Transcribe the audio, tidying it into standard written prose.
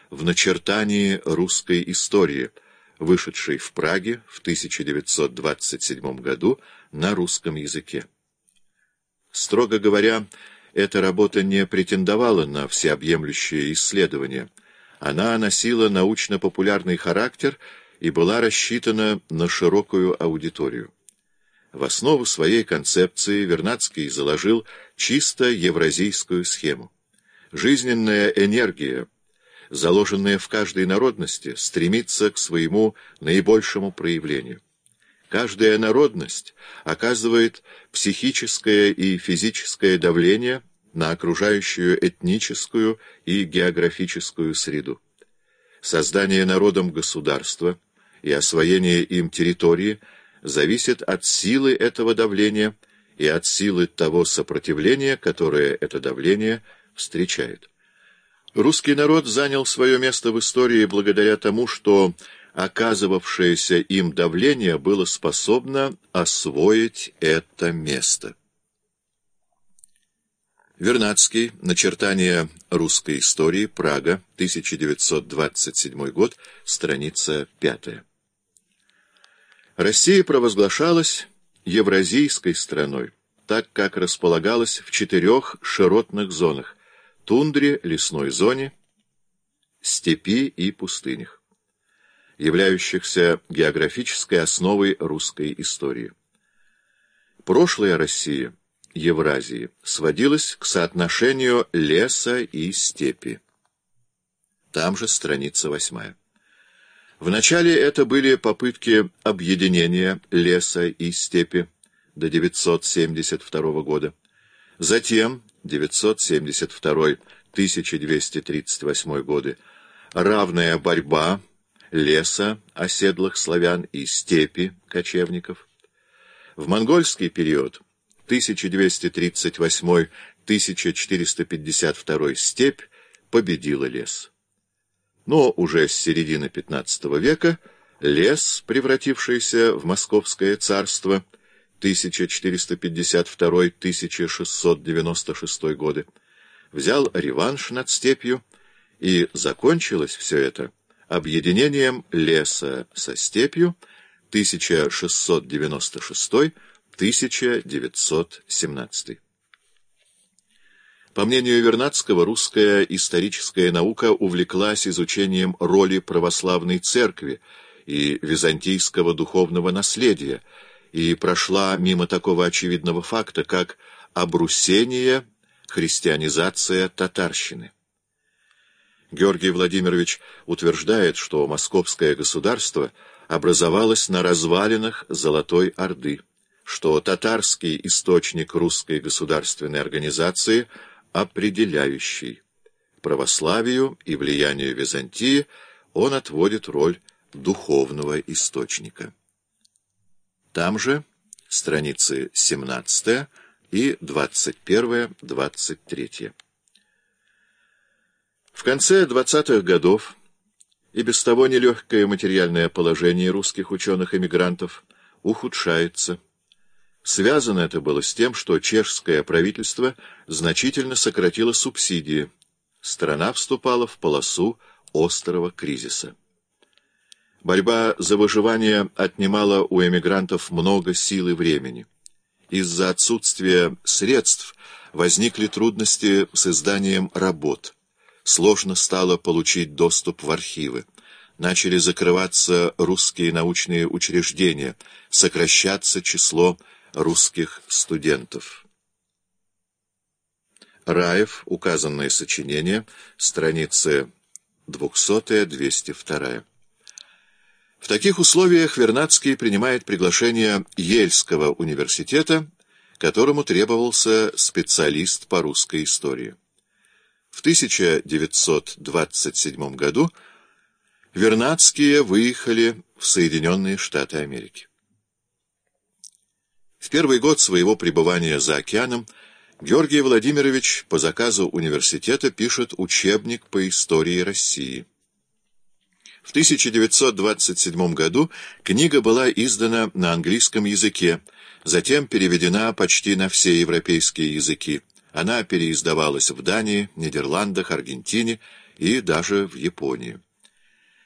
в начертании русской истории, вышедшей в Праге в 1927 году на русском языке. Строго говоря, эта работа не претендовала на всеобъемлющее исследование. Она носила научно-популярный характер и была рассчитана на широкую аудиторию. В основу своей концепции Вернадский заложил чисто евразийскую схему. Жизненная энергия, заложенная в каждой народности, стремится к своему наибольшему проявлению. Каждая народность оказывает психическое и физическое давление на окружающую этническую и географическую среду. Создание народом государства и освоение им территории зависит от силы этого давления и от силы того сопротивления, которое это давление встречает. Русский народ занял свое место в истории благодаря тому, что оказывавшееся им давление было способно освоить это место. Вернадский. Начертание русской истории. Прага. 1927 год. Страница 5. Россия провозглашалась евразийской страной, так как располагалась в 4 широтных зонах — тундре, лесной зоне, степи и пустынях, являющихся географической основой русской истории. Прошлая Россия, Евразии, сводилась к соотношению леса и степи. Там же страница 8. Вначале это были попытки объединения леса и степи до 972 года. Затем 972-1238 годы равная борьба леса, оседлых славян, и степи, кочевников. В монгольский период 1238-1452 степь победила лес. Но уже с середины XV века лес, превратившийся в Московское царство 1452-1696 годы, взял реванш над степью, и закончилось все это объединением леса со степью 1696-1917. По мнению Вернадского, русская историческая наука увлеклась изучением роли православной церкви и византийского духовного наследия и прошла мимо такого очевидного факта, как обрусение, христианизация татарщины. Георгий Владимирович утверждает, что Московское государство образовалось на развалинах Золотой Орды, что татарский источник русской государственной организации определяющий. Православию и влиянию Византии он отводит роль духовного источника. Там же страницы 17 и 21-23. В конце 20-х годов и без того нелегкое материальное положение русских ученых-эмигрантов ухудшается. Связано это было с тем, что чешское правительство значительно сократило субсидии. Страна вступала в полосу острого кризиса. Борьба за выживание отнимала у эмигрантов много сил и времени. Из-за отсутствия средств возникли трудности с изданием работ. Сложно стало получить доступ в архивы. Начали закрываться русские научные учреждения, сокращаться число русских студентов. Раев. Указанное сочинение. Страницы 200-202. В таких условиях Вернадский принимает приглашение Ельского университета, которому требовался специалист по русской истории. В 1927 году Вернадские выехали в Соединенные Штаты Америки. В первый год своего пребывания за океаном Георгий Владимирович по заказу университета пишет учебник по истории России. В 1927 году книга была издана на английском языке, затем переведена почти на все европейские языки. Она переиздавалась в Дании, Нидерландах, Аргентине и даже в Японии.